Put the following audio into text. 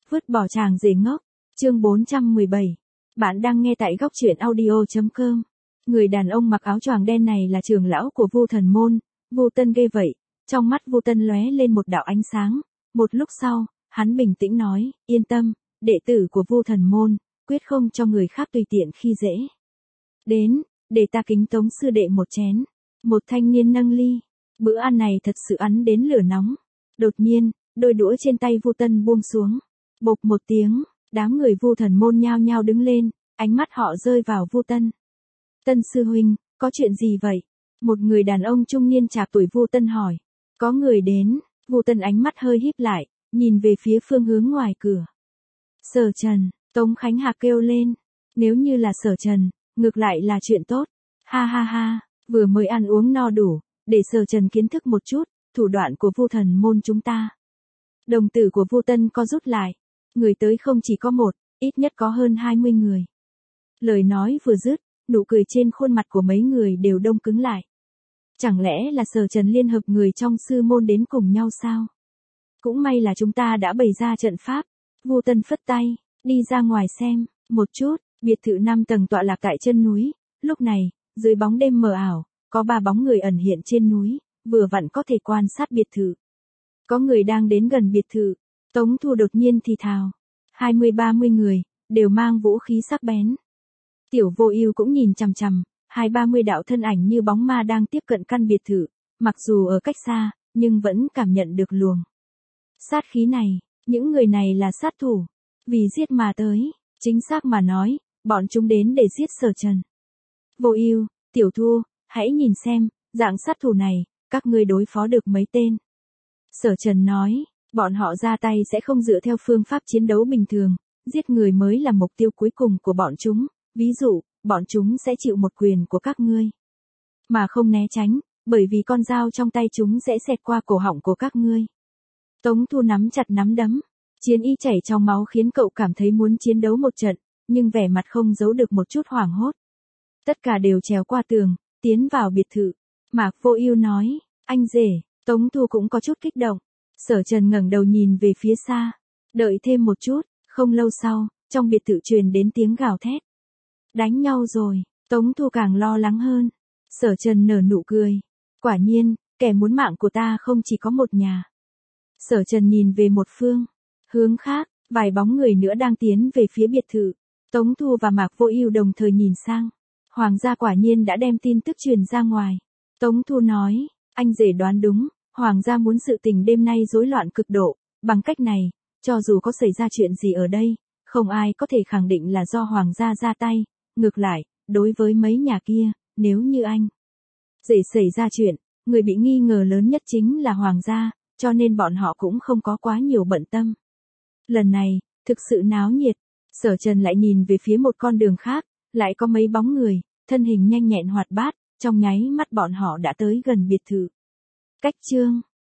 Vứt bỏ chàng rể ngốc. Chương 417. Bạn đang nghe tại góc truyện audio.com. Người đàn ông mặc áo choàng đen này là trưởng lão của Vu Thần Môn, Vu Tân ghê vậy. Trong mắt Vu Tân lóe lên một đạo ánh sáng. Một lúc sau, hắn bình tĩnh nói, yên tâm, đệ tử của Vu Thần Môn, quyết không cho người khác tùy tiện khi dễ. Đến, để ta kính tống sư đệ một chén. Một thanh niên nâng ly. Bữa ăn này thật sự ắn đến lửa nóng. Đột nhiên, đôi đũa trên tay Vu Tân buông xuống. Bộp một tiếng, đám người Vu Thần Môn nhao nhao đứng lên, ánh mắt họ rơi vào Vu Tân. Tân sư huynh, có chuyện gì vậy? Một người đàn ông trung niên chạc tuổi Vu Tân hỏi. Có người đến. Vu Tân ánh mắt hơi híp lại, nhìn về phía phương hướng ngoài cửa. Sở Trần, Tống Khánh Hạc kêu lên. Nếu như là Sở Trần, ngược lại là chuyện tốt. Ha ha ha, vừa mới ăn uống no đủ, để Sở Trần kiến thức một chút, thủ đoạn của Vu Thần Môn chúng ta. Đồng tử của Vu Tân co rút lại. Người tới không chỉ có một, ít nhất có hơn 20 người. Lời nói vừa dứt, nụ cười trên khuôn mặt của mấy người đều đông cứng lại. Chẳng lẽ là Sở Trần liên hợp người trong sư môn đến cùng nhau sao? Cũng may là chúng ta đã bày ra trận pháp. Vu Tân phất tay, đi ra ngoài xem, một chút, biệt thự 5 tầng tọa lạc tại chân núi. Lúc này, dưới bóng đêm mờ ảo, có 3 bóng người ẩn hiện trên núi, vừa vặn có thể quan sát biệt thự. Có người đang đến gần biệt thự. Tống Thu đột nhiên thì thào. 20-30 người, đều mang vũ khí sắc bén. Tiểu Vô Ưu cũng nhìn chằm chằm, 20-30 đạo thân ảnh như bóng ma đang tiếp cận căn biệt thự, mặc dù ở cách xa, nhưng vẫn cảm nhận được luồng sát khí này, những người này là sát thủ, vì giết mà tới, chính xác mà nói, bọn chúng đến để giết Sở Trần. Vô Ưu, Tiểu Thu, hãy nhìn xem, dạng sát thủ này, các ngươi đối phó được mấy tên? Sở Trần nói, bọn họ ra tay sẽ không dựa theo phương pháp chiến đấu bình thường, giết người mới là mục tiêu cuối cùng của bọn chúng, ví dụ, bọn chúng sẽ chịu một quyền của các ngươi, mà không né tránh, bởi vì con dao trong tay chúng sẽ xẹt qua cổ họng của các ngươi. Tống Thu nắm chặt nắm đấm, chiến ý chảy trong máu khiến cậu cảm thấy muốn chiến đấu một trận, nhưng vẻ mặt không giấu được một chút hoảng hốt. Tất cả đều trèo qua tường, tiến vào biệt thự. Mạc Vô Ưu nói, anh rể. Tống Thu cũng có chút kích động. Sở Trần ngẩng đầu nhìn về phía xa. Đợi thêm một chút, không lâu sau, trong biệt thự truyền đến tiếng gào thét. Đánh nhau rồi, Tống Thu càng lo lắng hơn. Sở Trần nở nụ cười. Quả nhiên, kẻ muốn mạng của ta không chỉ có một nhà. Sở Trần nhìn về một hướng khác, vài bóng người nữa đang tiến về phía biệt thự. Tống Thu và Mạc Vô Ưu đồng thời nhìn sang. Hoàng gia quả nhiên đã đem tin tức truyền ra ngoài. Tống Thu nói, anh rể đoán đúng, Hoàng gia muốn sự tình đêm nay rối loạn cực độ, bằng cách này, cho dù có xảy ra chuyện gì ở đây, không ai có thể khẳng định là do Hoàng gia ra tay, ngược lại, đối với mấy nhà kia, nếu như anh rể xảy ra chuyện, người bị nghi ngờ lớn nhất chính là Hoàng gia, cho nên bọn họ cũng không có quá nhiều bận tâm. Lần này, thực sự náo nhiệt, Sở Trần lại nhìn về phía một con đường khác, lại có mấy bóng người, thân hình nhanh nhẹn hoạt bát, trong nháy mắt bọn họ đã tới gần biệt thự. Cách chương